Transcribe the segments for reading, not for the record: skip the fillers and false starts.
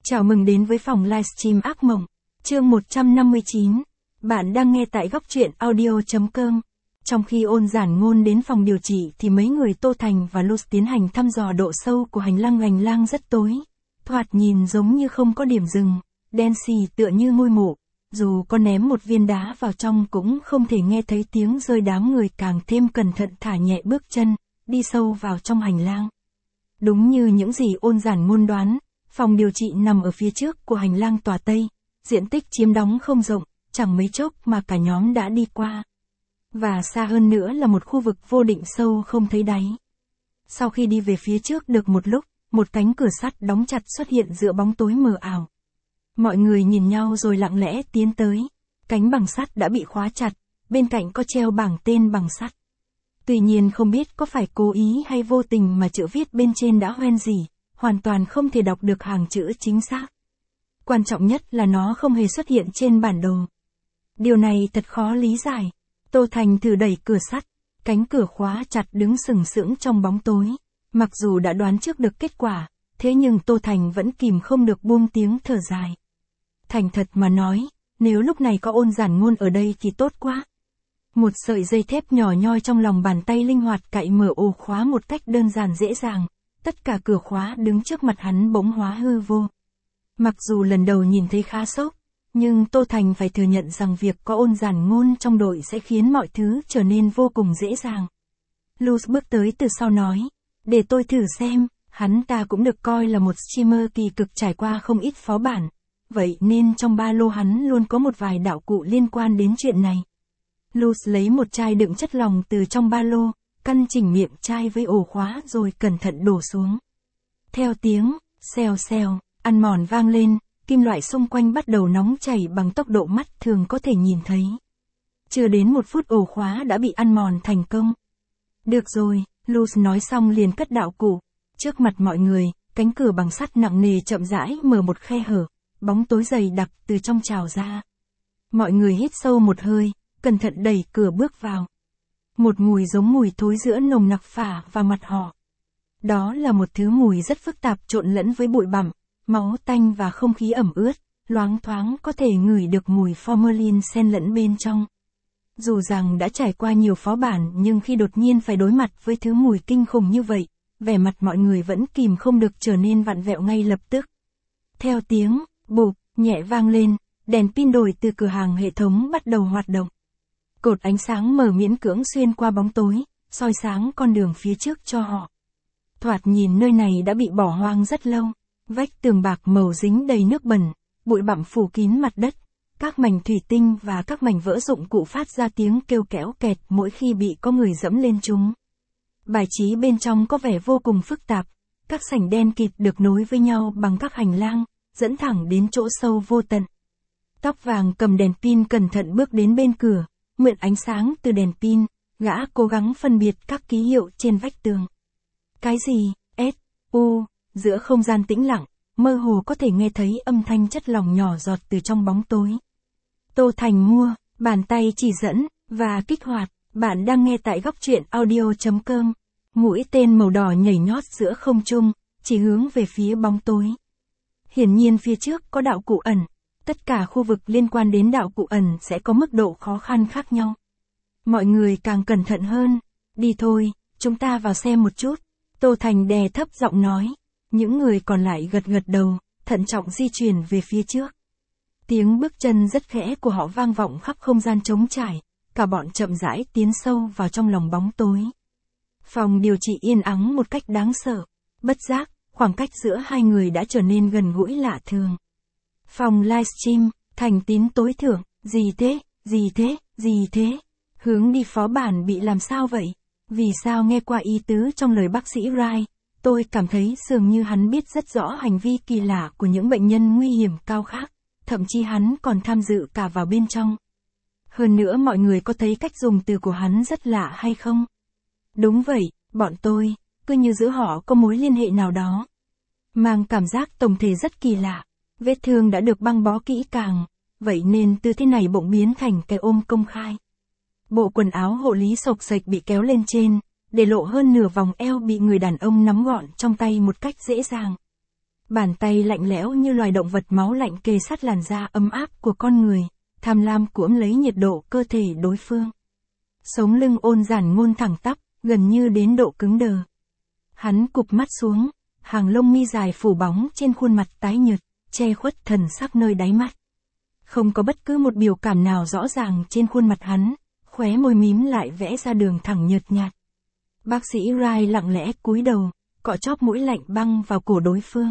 Chào mừng đến với phòng livestream ác mộng, chương 159. Bạn đang nghe tại góc truyện audio.com. Trong khi Ôn Giản Ngôn đến phòng điều trị thì mấy người Tô Thành và Luz tiến hành thăm dò độ sâu của hành lang rất tối. Thoạt nhìn giống như không có điểm dừng, đen xì tựa như ngôi mộ. Dù có ném một viên đá vào trong cũng không thể nghe thấy tiếng rơi, đám người càng thêm cẩn thận thả nhẹ bước chân, đi sâu vào trong hành lang. Đúng như những gì Ôn Giản Ngôn đoán, phòng điều trị nằm ở phía trước của hành lang tòa Tây, diện tích chiếm đóng không rộng, chẳng mấy chốc mà cả nhóm đã đi qua. Và xa hơn nữa là một khu vực vô định sâu không thấy đáy. Sau khi đi về phía trước được một lúc, một cánh cửa sắt đóng chặt xuất hiện giữa bóng tối mờ ảo. Mọi người nhìn nhau rồi lặng lẽ tiến tới. Cánh bằng sắt đã bị khóa chặt, bên cạnh có treo bảng tên bằng sắt. Tuy nhiên không biết có phải cố ý hay vô tình mà chữ viết bên trên đã hoen gì, hoàn toàn không thể đọc được hàng chữ chính xác. Quan trọng nhất là nó không hề xuất hiện trên bản đồ. Điều này thật khó lý giải. Tô Thành thử đẩy cửa sắt, cánh cửa khóa chặt đứng sừng sững trong bóng tối. Mặc dù đã đoán trước được kết quả, thế nhưng Tô Thành vẫn kìm không được buông tiếng thở dài. Thành thật mà nói, nếu lúc này có Ôn Giản Ngôn ở đây thì tốt quá. Một sợi dây thép nhỏ nhoi trong lòng bàn tay linh hoạt cạy mở ổ khóa một cách đơn giản dễ dàng. Tất cả cửa khóa đứng trước mặt hắn bỗng hóa hư vô. Mặc dù lần đầu nhìn thấy khá sốc, nhưng Tô Thành phải thừa nhận rằng việc có Ôn Giản Ngôn trong đội sẽ khiến mọi thứ trở nên vô cùng dễ dàng. Luz bước tới từ sau nói, để tôi thử xem, hắn ta cũng được coi là một streamer kỳ cực trải qua không ít phó bản. Vậy nên trong ba lô hắn luôn có một vài đạo cụ liên quan đến chuyện này. Luz lấy một chai đựng chất lỏng từ trong ba lô, căn chỉnh miệng chai với ổ khóa rồi cẩn thận đổ xuống. Theo tiếng, xèo xèo, ăn mòn vang lên, kim loại xung quanh bắt đầu nóng chảy bằng tốc độ mắt thường có thể nhìn thấy. Chưa đến một phút ổ khóa đã bị ăn mòn thành công. Được rồi, Luz nói xong liền cất đạo cụ. Trước mặt mọi người, cánh cửa bằng sắt nặng nề chậm rãi mở một khe hở, bóng tối dày đặc từ trong trào ra. Mọi người hít sâu một hơi, cẩn thận đẩy cửa bước vào. Một mùi giống mùi thối giữa nồng nặc phả vào mặt họ. Đó là một thứ mùi rất phức tạp trộn lẫn với bụi bặm, máu tanh và không khí ẩm ướt, loáng thoáng có thể ngửi được mùi formalin xen lẫn bên trong. Dù rằng đã trải qua nhiều phó bản nhưng khi đột nhiên phải đối mặt với thứ mùi kinh khủng như vậy, vẻ mặt mọi người vẫn kìm không được trở nên vặn vẹo ngay lập tức. Theo tiếng, bụp, nhẹ vang lên, đèn pin đổi từ cửa hàng hệ thống bắt đầu hoạt động. Cột ánh sáng mờ miễn cưỡng xuyên qua bóng tối, soi sáng con đường phía trước cho họ. Thoạt nhìn nơi này đã bị bỏ hoang rất lâu, vách tường bạc màu dính đầy nước bẩn, bụi bặm phủ kín mặt đất, các mảnh thủy tinh và các mảnh vỡ dụng cụ phát ra tiếng kêu kéo kẹt mỗi khi bị có người dẫm lên chúng. Bài trí bên trong có vẻ vô cùng phức tạp, các sảnh đen kịt được nối với nhau bằng các hành lang, dẫn thẳng đến chỗ sâu vô tận. Tóc vàng cầm đèn pin cẩn thận bước đến bên cửa, mượn ánh sáng từ đèn pin, gã cố gắng phân biệt các ký hiệu trên vách tường. Cái gì? S.U. Giữa không gian tĩnh lặng, mơ hồ có thể nghe thấy âm thanh chất lỏng nhỏ giọt từ trong bóng tối. Tô Thành mua, bàn tay chỉ dẫn, và kích hoạt. Bạn đang nghe tại góc truyện audio.com. Mũi tên màu đỏ nhảy nhót giữa không trung, chỉ hướng về phía bóng tối. Hiển nhiên phía trước có đạo cụ ẩn. Tất cả khu vực liên quan đến đạo cụ ẩn sẽ có mức độ khó khăn khác nhau. Mọi người càng cẩn thận hơn. Đi thôi, chúng ta vào xem một chút. Tô Thành đè thấp giọng nói. Những người còn lại gật gật đầu, thận trọng di chuyển về phía trước. Tiếng bước chân rất khẽ của họ vang vọng khắp không gian trống trải. Cả bọn chậm rãi tiến sâu vào trong lòng bóng tối. Phòng điều trị yên ắng một cách đáng sợ. Bất giác, khoảng cách giữa hai người đã trở nên gần gũi lạ thường. Phòng livestream, thành tín tối thượng, gì thế, gì thế, gì thế? Hướng đi phó bản bị làm sao vậy? Vì sao nghe qua ý tứ trong lời bác sĩ Wright, tôi cảm thấy dường như hắn biết rất rõ hành vi kỳ lạ của những bệnh nhân nguy hiểm cao khác, thậm chí hắn còn tham dự cả vào bên trong. Hơn nữa mọi người có thấy cách dùng từ của hắn rất lạ hay không? Đúng vậy, bọn tôi, cứ như giữa họ có mối liên hệ nào đó. Mang cảm giác tổng thể rất kỳ lạ. Vết thương đã được băng bó kỹ càng, vậy nên tư thế này bỗng biến thành cái ôm công khai. Bộ quần áo hộ lý xộc xệch bị kéo lên trên, để lộ hơn nửa vòng eo bị người đàn ông nắm gọn trong tay một cách dễ dàng. Bàn tay lạnh lẽo như loài động vật máu lạnh kề sát làn da ấm áp của con người, tham lam cuỗm lấy nhiệt độ cơ thể đối phương. Sống lưng Ôn Giản Ngôn thẳng tắp, gần như đến độ cứng đờ. Hắn cụp mắt xuống, hàng lông mi dài phủ bóng trên khuôn mặt tái nhợt, che khuất thần sắc nơi đáy mắt. Không có bất cứ một biểu cảm nào rõ ràng trên khuôn mặt hắn, khóe môi mím lại vẽ ra đường thẳng nhợt nhạt. Bác sĩ Rai lặng lẽ cúi đầu, cọ chóp mũi lạnh băng vào cổ đối phương.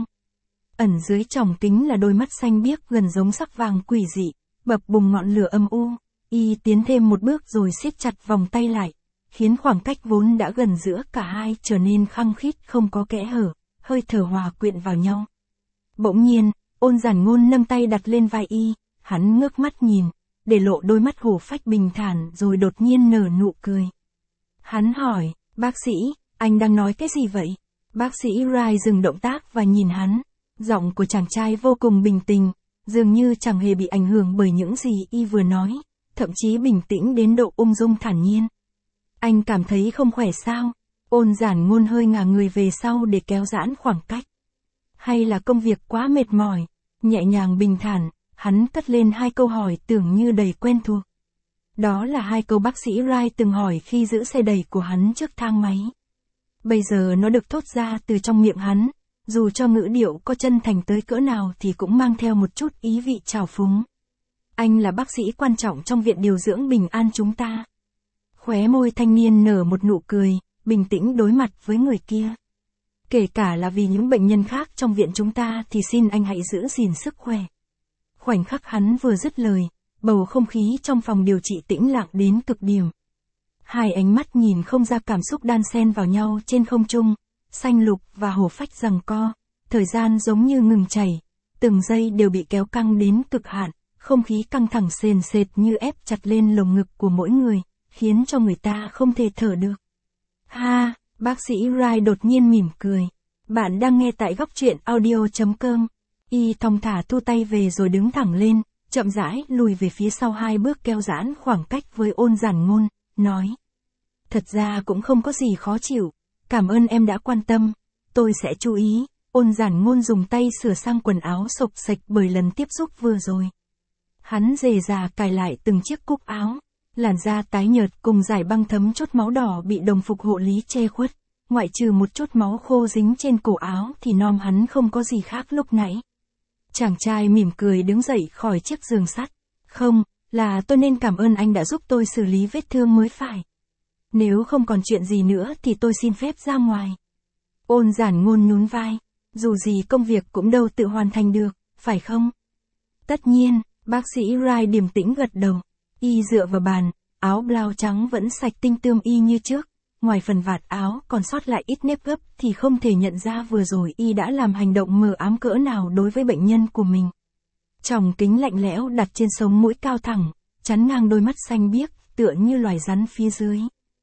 Ẩn dưới tròng kính là đôi mắt xanh biếc gần giống sắc vàng quỷ dị, bập bùng ngọn lửa âm u. Y tiến thêm một bước rồi siết chặt vòng tay lại, khiến khoảng cách vốn đã gần giữa cả hai trở nên khăng khít không có kẽ hở, hơi thở hòa quyện vào nhau. Bỗng nhiên, Ôn Giản Ngôn nâng tay đặt lên vai Y, hắn ngước mắt nhìn, để lộ đôi mắt hổ phách bình thản rồi đột nhiên nở nụ cười. Hắn hỏi, bác sĩ, anh đang nói cái gì vậy? Bác sĩ Rai dừng động tác và nhìn hắn, giọng của chàng trai vô cùng bình tĩnh, dường như chẳng hề bị ảnh hưởng bởi những gì Y vừa nói, thậm chí bình tĩnh đến độ ung dung thản nhiên. Anh cảm thấy không khỏe sao? Ôn Giản Ngôn hơi ngả người về sau để kéo giãn khoảng cách. Hay là công việc quá mệt mỏi? Nhẹ nhàng bình thản, hắn cất lên hai câu hỏi tưởng như đầy quen thuộc. Đó là hai câu bác sĩ Rai từng hỏi khi giữ xe đẩy của hắn trước thang máy. Bây giờ nó được thốt ra từ trong miệng hắn, dù cho ngữ điệu có chân thành tới cỡ nào thì cũng mang theo một chút ý vị trào phúng. Anh là bác sĩ quan trọng trong viện điều dưỡng Bình An chúng ta. Khóe môi thanh niên nở một nụ cười, bình tĩnh đối mặt với người kia. Kể cả là vì những bệnh nhân khác trong viện chúng ta thì xin anh hãy giữ gìn sức khỏe. Khoảnh khắc hắn vừa dứt lời, bầu không khí trong phòng điều trị tĩnh lặng đến cực điểm. Hai ánh mắt nhìn không ra cảm xúc đan xen vào nhau trên không trung, xanh lục và hổ phách giằng co, thời gian giống như ngừng chảy, từng giây đều bị kéo căng đến cực hạn, không khí căng thẳng sền sệt như ép chặt lên lồng ngực của mỗi người, khiến cho người ta không thể thở được. Ha, bác sĩ Rai đột nhiên mỉm cười. Bạn đang nghe tại góc truyện audio.com. Y thong thả thu tay về rồi đứng thẳng lên, chậm rãi lùi về phía sau hai bước kéo giãn khoảng cách với Ôn Giản Ngôn, nói. Thật ra cũng không có gì khó chịu, cảm ơn em đã quan tâm, tôi sẽ chú ý. Ôn Giản Ngôn dùng tay sửa sang quần áo xộc xệch bởi lần tiếp xúc vừa rồi. Hắn dè dà cài lại từng chiếc cúc áo, làn da tái nhợt cùng dải băng thấm chốt máu đỏ bị đồng phục hộ lý che khuất, ngoại trừ một chút máu khô dính trên cổ áo thì nom hắn không có gì khác lúc nãy. Chàng trai mỉm cười đứng dậy khỏi chiếc giường sắt. Không, là tôi nên cảm ơn anh đã giúp tôi xử lý vết thương mới phải. Nếu không còn chuyện gì nữa thì tôi xin phép ra ngoài. Ôn Giản Ngôn nhún vai. Dù gì công việc cũng đâu tự hoàn thành được, phải không? Tất nhiên, bác sĩ Rai điềm tĩnh gật đầu. Y dựa vào bàn, áo blau trắng vẫn sạch tinh tươm y như trước. Ngoài phần vạt áo còn sót lại ít nếp gấp thì không thể nhận ra vừa rồi Y đã làm hành động mờ ám cỡ nào đối với bệnh nhân của mình. Tròng kính lạnh lẽo đặt trên sống mũi cao thẳng, chắn ngang đôi mắt xanh biếc, tựa như loài rắn phía dưới.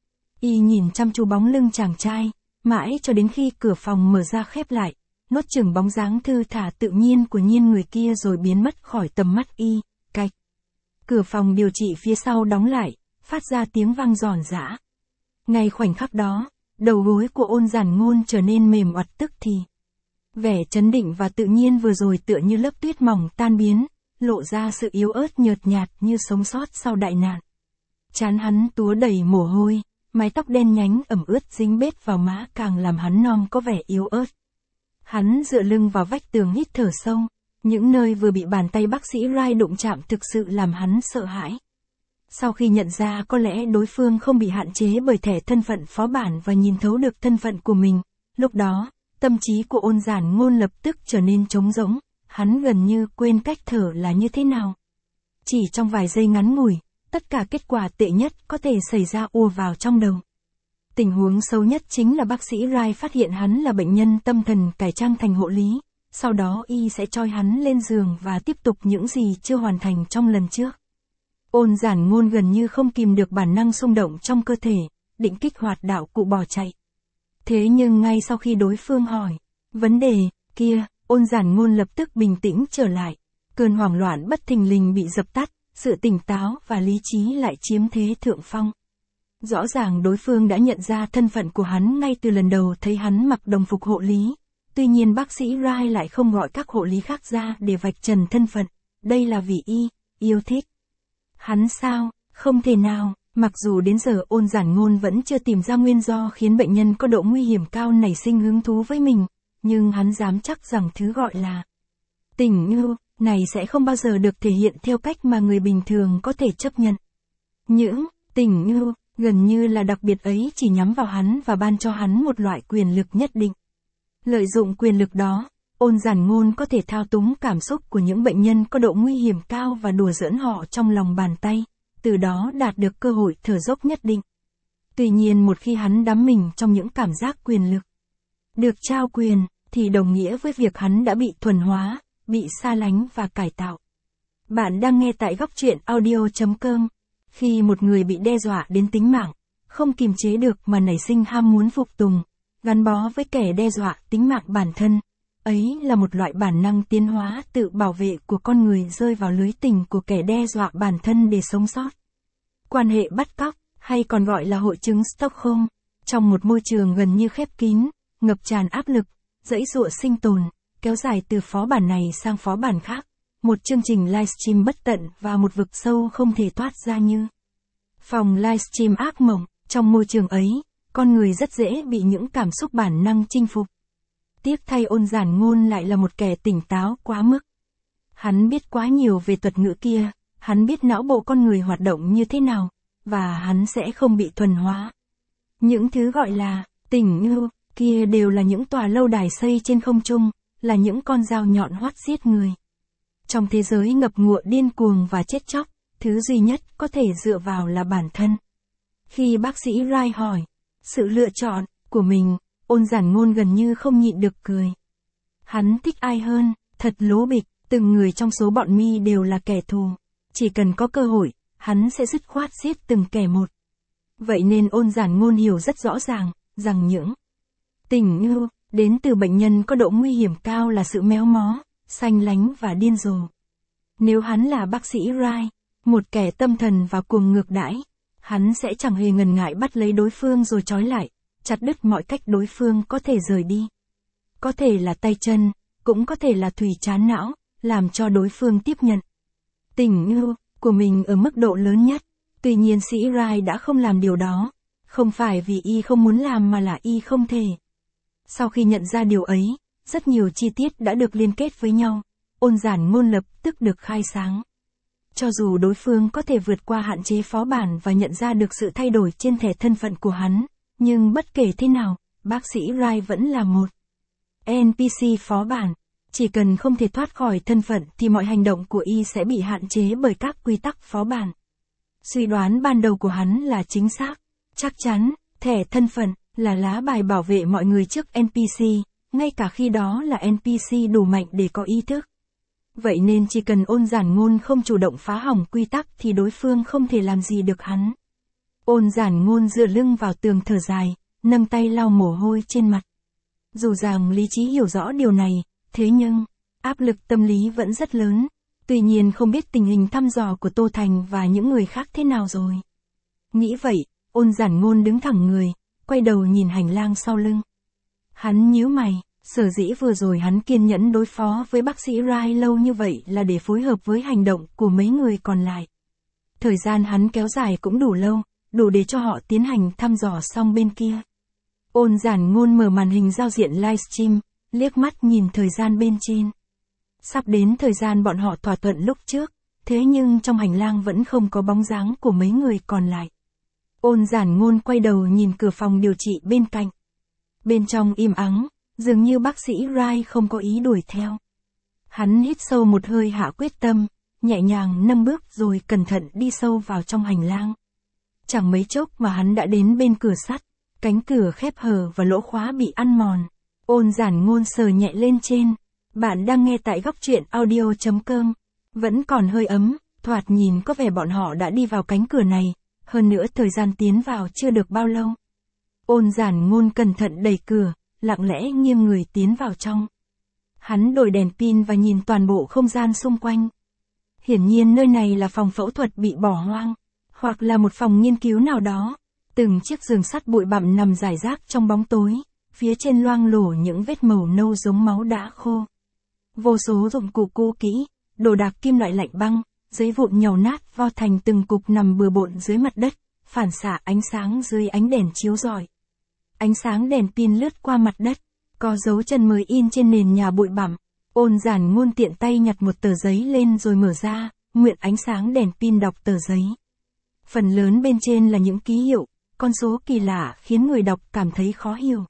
Y nhìn chăm chú bóng lưng chàng trai, mãi cho đến khi cửa phòng mở ra khép lại, nuốt chửng bóng dáng thư thả tự nhiên của nhiên người kia rồi biến mất khỏi tầm mắt Y. Cạch. Cửa phòng điều trị phía sau đóng lại, phát ra tiếng vang giòn giã. Ngay khoảnh khắc đó, đầu gối của Ôn Giản Ngôn trở nên mềm oặt tức thì. Vẻ trấn định và tự nhiên vừa rồi tựa như lớp tuyết mỏng tan biến, lộ ra sự yếu ớt nhợt nhạt như sống sót sau đại nạn. Trán hắn túa đầy mồ hôi, mái tóc đen nhánh ẩm ướt dính bết vào má càng làm hắn nom có vẻ yếu ớt. Hắn dựa lưng vào vách tường hít thở sâu, những nơi vừa bị bàn tay bác sĩ Rai đụng chạm thực sự làm hắn sợ hãi. Sau khi nhận ra có lẽ đối phương không bị hạn chế bởi thẻ thân phận phó bản và nhìn thấu được thân phận của mình, lúc đó, tâm trí của Ôn Giản Ngôn lập tức trở nên trống rỗng, hắn gần như quên cách thở là như thế nào. Chỉ trong vài giây ngắn ngủi, tất cả kết quả tệ nhất có thể xảy ra ùa vào trong đầu. Tình huống xấu nhất chính là bác sĩ Rai phát hiện hắn là bệnh nhân tâm thần cải trang thành hộ lý, sau đó Y sẽ trói hắn lên giường và tiếp tục những gì chưa hoàn thành trong lần trước. Ôn Giản Ngôn gần như không kìm được bản năng xung động trong cơ thể, định kích hoạt đạo cụ bỏ chạy. Thế nhưng ngay sau khi đối phương hỏi vấn đề kia, Ôn Giản Ngôn lập tức bình tĩnh trở lại. Cơn hoảng loạn bất thình lình bị dập tắt, sự tỉnh táo và lý trí lại chiếm thế thượng phong. Rõ ràng đối phương đã nhận ra thân phận của hắn ngay từ lần đầu thấy hắn mặc đồng phục hộ lý, Tuy nhiên bác sĩ Wright lại không gọi các hộ lý khác ra để vạch trần thân phận, đây là vì y, yêu thích. Hắn sao, không thể nào, mặc dù đến giờ Ôn Giản Ngôn vẫn chưa tìm ra nguyên do khiến bệnh nhân có độ nguy hiểm cao nảy sinh hứng thú với mình, nhưng hắn dám chắc rằng thứ gọi là tình yêu này sẽ không bao giờ được thể hiện theo cách mà người bình thường có thể chấp nhận. Những tình yêu gần như là đặc biệt ấy chỉ nhắm vào hắn và ban cho hắn một loại quyền lực nhất định. Lợi dụng quyền lực đó, Ôn Giản Ngôn có thể thao túng cảm xúc của những bệnh nhân có độ nguy hiểm cao và đùa giỡn họ trong lòng bàn tay, từ đó đạt được cơ hội thở dốc nhất định. Tuy nhiên một khi hắn đắm mình trong những cảm giác quyền lực, được trao quyền, thì đồng nghĩa với việc hắn đã bị thuần hóa, bị xa lánh và cải tạo. Bạn đang nghe tại góc truyện audio.com. Khi một người bị đe dọa đến tính mạng, không kiềm chế được mà nảy sinh ham muốn phục tùng, gắn bó với kẻ đe dọa tính mạng bản thân, ấy là một loại bản năng tiến hóa tự bảo vệ của con người rơi vào lưới tình của kẻ đe dọa bản thân để sống sót. Quan hệ bắt cóc, hay còn gọi là hội chứng Stockholm, trong một môi trường gần như khép kín, ngập tràn áp lực, giãy giụa sinh tồn, kéo dài từ phó bản này sang phó bản khác, một chương trình livestream bất tận và một vực sâu không thể thoát ra như phòng livestream ác mộng. Trong môi trường ấy, con người rất dễ bị những cảm xúc bản năng chinh phục. Tiếc thay Ôn Giản Ngôn lại là một kẻ tỉnh táo quá mức. Hắn biết quá nhiều về thuật ngữ kia, hắn biết não bộ con người hoạt động như thế nào, và hắn sẽ không bị thuần hóa. Những thứ gọi là tình yêu kia đều là những tòa lâu đài xây trên không trung, là những con dao nhọn hoắt giết người. Trong thế giới ngập ngụa điên cuồng và chết chóc, thứ duy nhất có thể dựa vào là bản thân. Khi bác sĩ Wright hỏi sự lựa chọn của mình, Ôn Giản Ngôn gần như không nhịn được cười. Hắn thích ai hơn, thật lố bịch, từng người trong số bọn mi đều là kẻ thù. Chỉ cần có cơ hội, hắn sẽ dứt khoát giết từng kẻ một. Vậy nên Ôn Giản Ngôn hiểu rất rõ ràng, rằng những tình yêu đến từ bệnh nhân có độ nguy hiểm cao là sự méo mó, sanh lánh và điên rồ. Nếu hắn là bác sĩ Wright, một kẻ tâm thần và cuồng ngược đãi, hắn sẽ chẳng hề ngần ngại bắt lấy đối phương rồi trói lại, chặt đứt mọi cách đối phương có thể rời đi. Có thể là tay chân, cũng có thể là thùy trán não, làm cho đối phương tiếp nhận tình yêu của mình ở mức độ lớn nhất. Tuy nhiên sĩ Wright đã không làm điều đó, không phải vì y không muốn làm mà là y không thể. Sau khi nhận ra điều ấy, rất nhiều chi tiết đã được liên kết với nhau, Ôn Giản Ngôn lập tức được khai sáng. Cho dù đối phương có thể vượt qua hạn chế phó bản và nhận ra được sự thay đổi trên thẻ thân phận của hắn, nhưng bất kể thế nào, bác sĩ Wright vẫn là một NPC phó bản. Chỉ cần không thể thoát khỏi thân phận thì mọi hành động của y sẽ bị hạn chế bởi các quy tắc phó bản. Suy đoán ban đầu của hắn là chính xác. Chắc chắn, thẻ thân phận là lá bài bảo vệ mọi người trước NPC, ngay cả khi đó là NPC đủ mạnh để có ý thức. Vậy nên chỉ cần Ôn Giản Ngôn không chủ động phá hỏng quy tắc thì đối phương không thể làm gì được hắn. Ôn Giản Ngôn dựa lưng vào tường thở dài, nâng tay lau mồ hôi trên mặt. Dù rằng lý trí hiểu rõ điều này, thế nhưng, áp lực tâm lý vẫn rất lớn. Tuy nhiên không biết tình hình thăm dò của Tô Thành và những người khác thế nào rồi. Nghĩ vậy, Ôn Giản Ngôn đứng thẳng người, quay đầu nhìn hành lang sau lưng. Hắn nhíu mày, sở dĩ vừa rồi hắn kiên nhẫn đối phó với bác sĩ Wright lâu như vậy là để phối hợp với hành động của mấy người còn lại. Thời gian hắn kéo dài cũng đủ lâu, đủ để cho họ tiến hành thăm dò xong bên kia. Ôn Giản Ngôn mở màn hình giao diện livestream, liếc mắt nhìn thời gian bên trên. Sắp đến thời gian bọn họ thỏa thuận lúc trước, thế nhưng trong hành lang vẫn không có bóng dáng của mấy người còn lại. Ôn Giản Ngôn quay đầu nhìn cửa phòng điều trị bên cạnh. Bên trong im ắng, dường như bác sĩ Wright không có ý đuổi theo. Hắn hít sâu một hơi hạ quyết tâm, nhẹ nhàng nâng bước rồi cẩn thận đi sâu vào trong hành lang. Chẳng mấy chốc mà hắn đã đến bên cửa sắt, cánh cửa khép hờ và lỗ khóa bị ăn mòn. Ôn Giản Ngôn sờ nhẹ lên trên. Bạn đang nghe tại góc truyện audio.com. Vẫn còn hơi ấm, thoạt nhìn có vẻ bọn họ đã đi vào cánh cửa này, hơn nữa thời gian tiến vào chưa được bao lâu. Ôn Giản Ngôn cẩn thận đẩy cửa, lặng lẽ nghiêng người tiến vào trong. Hắn đổi đèn pin và nhìn toàn bộ không gian xung quanh. Hiển nhiên nơi này là phòng phẫu thuật bị bỏ hoang, hoặc là một phòng nghiên cứu nào đó. Từng chiếc giường sắt bụi bặm nằm rải rác trong bóng tối, phía trên loang lổ những vết màu nâu giống máu đã khô. Vô số dụng cụ cũ kỹ, đồ đạc kim loại lạnh băng, giấy vụn nhàu nát vo thành từng cục nằm bừa bộn dưới mặt đất, phản xạ ánh sáng dưới ánh đèn chiếu rọi. Ánh sáng đèn pin lướt qua mặt đất, có dấu chân mới in trên nền nhà bụi bặm. Ôn Giản Ngôn tiện tay nhặt một tờ giấy lên rồi mở ra, nguyện ánh sáng đèn pin đọc tờ giấy. Phần lớn bên trên là những ký hiệu, con số kỳ lạ khiến người đọc cảm thấy khó hiểu.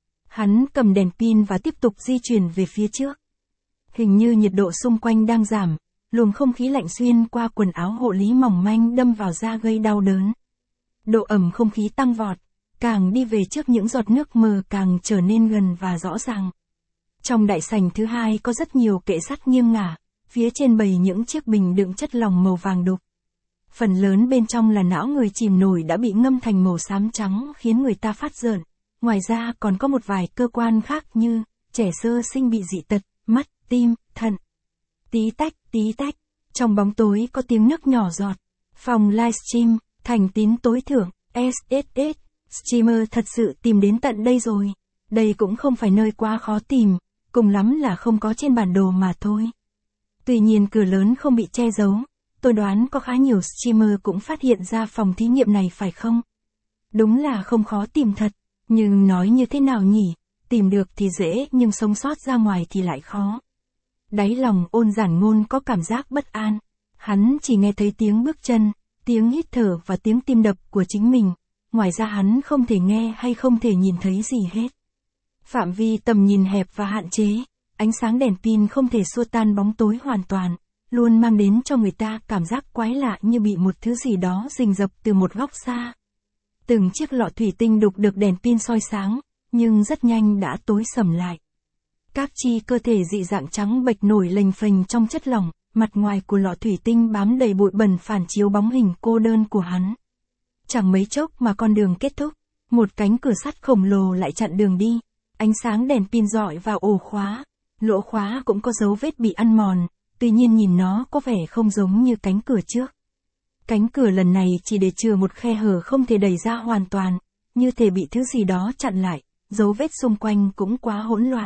Hắn cầm đèn pin và tiếp tục di chuyển về phía trước. Hình như nhiệt độ xung quanh đang giảm, luồng không khí lạnh xuyên qua quần áo hộ lý mỏng manh đâm vào da gây đau đớn. Độ ẩm không khí tăng vọt, càng đi về trước những giọt nước mờ càng trở nên gần và rõ ràng. Trong đại sảnh thứ hai có rất nhiều kệ sắt nghiêng ngả, phía trên bày những chiếc bình đựng chất lỏng màu vàng đục. Phần lớn bên trong là não người chìm nổi đã bị ngâm thành màu xám trắng khiến người ta phát rợn. Ngoài ra còn có một vài cơ quan khác như trẻ sơ sinh bị dị tật, mắt, tim, thận. Tí tách, trong bóng tối có tiếng nước nhỏ giọt. Phòng livestream, thành tín tối thượng, SSS, streamer thật sự tìm đến tận đây rồi. Đây cũng không phải nơi quá khó tìm, cùng lắm là không có trên bản đồ mà thôi. Tuy nhiên cửa lớn không bị che giấu, tôi đoán có khá nhiều streamer cũng phát hiện ra phòng thí nghiệm này phải không? Đúng là không khó tìm thật, nhưng nói như thế nào nhỉ? Tìm được thì dễ nhưng sống sót ra ngoài thì lại khó. Đáy lòng Ôn Giản Ngôn có cảm giác bất an. Hắn chỉ nghe thấy tiếng bước chân, tiếng hít thở và tiếng tim đập của chính mình. Ngoài ra hắn không thể nghe hay không thể nhìn thấy gì hết. Phạm vi tầm nhìn hẹp và hạn chế, ánh sáng đèn pin không thể xua tan bóng tối hoàn toàn, luôn mang đến cho người ta cảm giác quái lạ như bị một thứ gì đó rình rập từ một góc xa. Từng chiếc lọ thủy tinh đục được đèn pin soi sáng, nhưng rất nhanh đã tối sầm lại. Các chi cơ thể dị dạng trắng bệch nổi lềnh phềnh trong chất lỏng, mặt ngoài của lọ thủy tinh bám đầy bụi bẩn phản chiếu bóng hình cô đơn của hắn. Chẳng mấy chốc mà con đường kết thúc, một cánh cửa sắt khổng lồ lại chặn đường đi, ánh sáng đèn pin rọi vào ổ khóa, lỗ khóa cũng có dấu vết bị ăn mòn, tuy nhiên nhìn nó có vẻ không giống như cánh cửa trước. Cánh cửa lần này chỉ để chừa một khe hở không thể đẩy ra hoàn toàn, như thể bị thứ gì đó chặn lại, dấu vết xung quanh cũng quá hỗn loạn.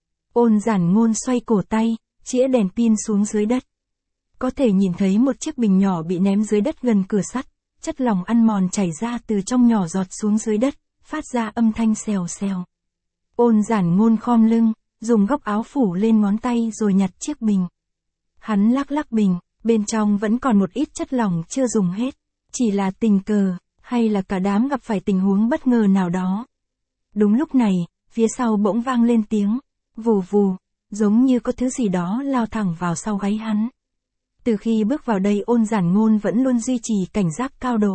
Ôn Giản Ngôn xoay cổ tay, chĩa đèn pin xuống dưới đất. Có thể nhìn thấy một chiếc bình nhỏ bị ném dưới đất gần cửa sắt, chất lỏng ăn mòn chảy ra từ trong nhỏ giọt xuống dưới đất, phát ra âm thanh xèo xèo. Ôn Giản Ngôn khom lưng, dùng góc áo phủ lên ngón tay rồi nhặt chiếc bình. Hắn lắc lắc bình, bên trong vẫn còn một ít chất lỏng chưa dùng hết. Chỉ là tình cờ, hay là cả đám gặp phải tình huống bất ngờ nào đó. Đúng lúc này, phía sau bỗng vang lên tiếng vù vù, giống như có thứ gì đó lao thẳng vào sau gáy hắn. Từ khi bước vào đây Ôn Giản Ngôn vẫn luôn duy trì cảnh giác cao độ.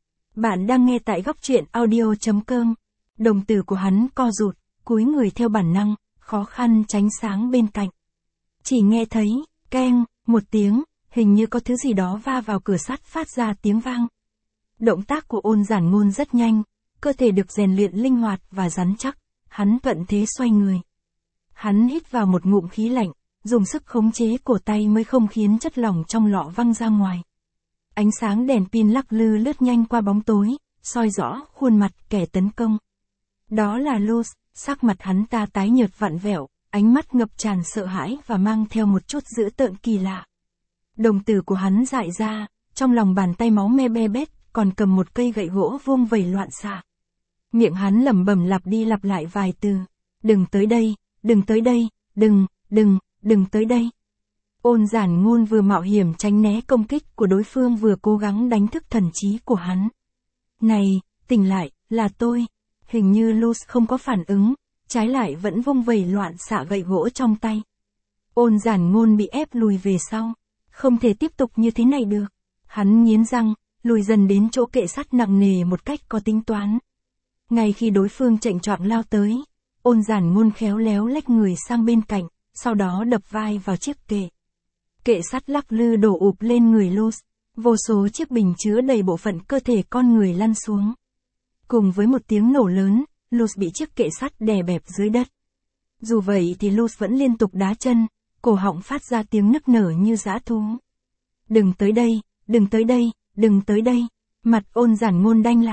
Bạn đang nghe tại góc truyện audio.com. Đồng tử của hắn co rụt, cúi người theo bản năng, khó khăn tránh sáng bên cạnh. Chỉ nghe thấy, keng, một tiếng, hình như có thứ gì đó va vào cửa sắt phát ra tiếng vang. Động tác của Ôn Giản Ngôn rất nhanh, cơ thể được rèn luyện linh hoạt và rắn chắc, hắn thuận thế xoay người. Hắn hít vào một ngụm khí lạnh, dùng sức khống chế cổ tay mới không khiến chất lỏng trong lọ văng ra ngoài. Ánh sáng đèn pin lắc lư lướt nhanh qua bóng tối, soi rõ khuôn mặt kẻ tấn công. Đó là Luz, sắc mặt hắn ta tái nhợt vặn vẹo, ánh mắt ngập tràn sợ hãi và mang theo một chút dữ tợn kỳ lạ. Đồng tử của hắn dại ra, trong lòng bàn tay máu me be bét, còn cầm một cây gậy gỗ vuông vẩy loạn xạ. Miệng hắn lẩm bẩm lặp đi lặp lại vài từ. Đừng tới đây, đừng tới đây, đừng tới đây. Ôn Giản Ngôn vừa mạo hiểm tránh né công kích của đối phương vừa cố gắng đánh thức thần trí của hắn. Này, tỉnh lại, là tôi. Hình như Luz không có phản ứng, trái lại vẫn vung vẩy loạn xạ gậy gỗ trong tay. Ôn Giản Ngôn bị ép lùi về sau. Không thể tiếp tục như thế này được. Hắn nghiến răng, lùi dần đến chỗ kệ sắt nặng nề một cách có tính toán. Ngay khi đối phương chệnh choạng lao tới, Ôn Giản Ngôn khéo léo lách người sang bên cạnh, sau đó đập vai vào chiếc kệ. Kệ sắt lắc lư đổ ụp lên người Luz, vô số chiếc bình chứa đầy bộ phận cơ thể con người lăn xuống. Cùng với một tiếng nổ lớn, Luz bị chiếc kệ sắt đè bẹp dưới đất. Dù vậy thì Luz vẫn liên tục đá chân, cổ họng phát ra tiếng nức nở như dã thú. Đừng tới đây, đừng tới đây, đừng tới đây. Mặt Ôn Giản Ngôn đanh lại.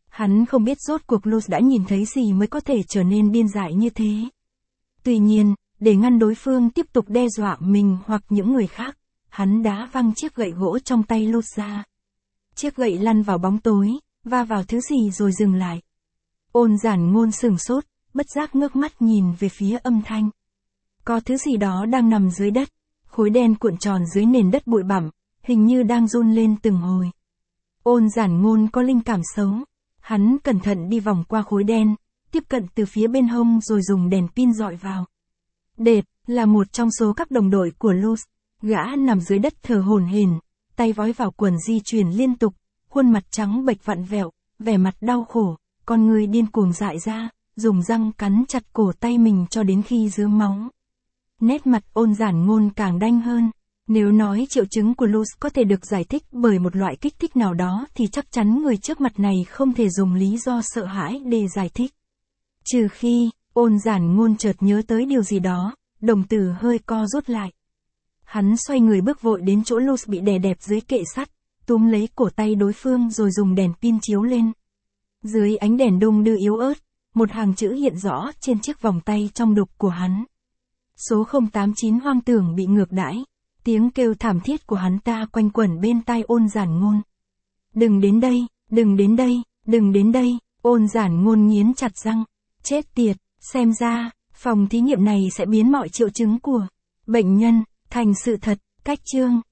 Hắn không biết rốt cuộc Luz đã nhìn thấy gì mới có thể trở nên điên dại như thế. Tuy nhiên, để ngăn đối phương tiếp tục đe dọa mình hoặc những người khác, hắn đá văng chiếc gậy gỗ trong tay Luz ra. Chiếc gậy lăn vào bóng tối, va vào thứ gì rồi dừng lại. Ôn giản ngôn sửng sốt, bất giác ngước mắt nhìn về phía âm thanh. Có thứ gì đó đang nằm dưới đất, khối đen cuộn tròn dưới nền đất bụi bặm, hình như đang run lên từng hồi. Ôn giản ngôn có linh cảm xấu. Hắn cẩn thận đi vòng qua khối đen, tiếp cận từ phía bên hông rồi dùng đèn pin dọi vào. Đệt, là một trong số các đồng đội của Luz. Gã nằm dưới đất thở hổn hển, tay vói vào quần di chuyển liên tục, khuôn mặt trắng bệch vặn vẹo, vẻ mặt đau khổ, con người điên cuồng dại ra, dùng răng cắn chặt cổ tay mình cho đến khi rứa máu. Nét mặt ôn giản ngôn càng đanh hơn. Nếu nói triệu chứng của Luz có thể được giải thích bởi một loại kích thích nào đó thì chắc chắn người trước mặt này không thể dùng lý do sợ hãi để giải thích. Trừ khi, ôn giản ngôn chợt nhớ tới điều gì đó, đồng tử hơi co rút lại. Hắn xoay người bước vội đến chỗ Luz bị đè đẹp dưới kệ sắt, túm lấy cổ tay đối phương rồi dùng đèn pin chiếu lên. Dưới ánh đèn đung đưa yếu ớt, một hàng chữ hiện rõ trên chiếc vòng tay trong đục của hắn. Số 089 hoang tưởng bị ngược đãi. Tiếng kêu thảm thiết của hắn ta quanh quẩn bên tai ôn giản ngôn. Đừng đến đây, đừng đến đây, đừng đến đây, ôn giản ngôn nghiến chặt răng. Chết tiệt, xem ra, phòng thí nghiệm này sẽ biến mọi triệu chứng của bệnh nhân thành sự thật. Cách chương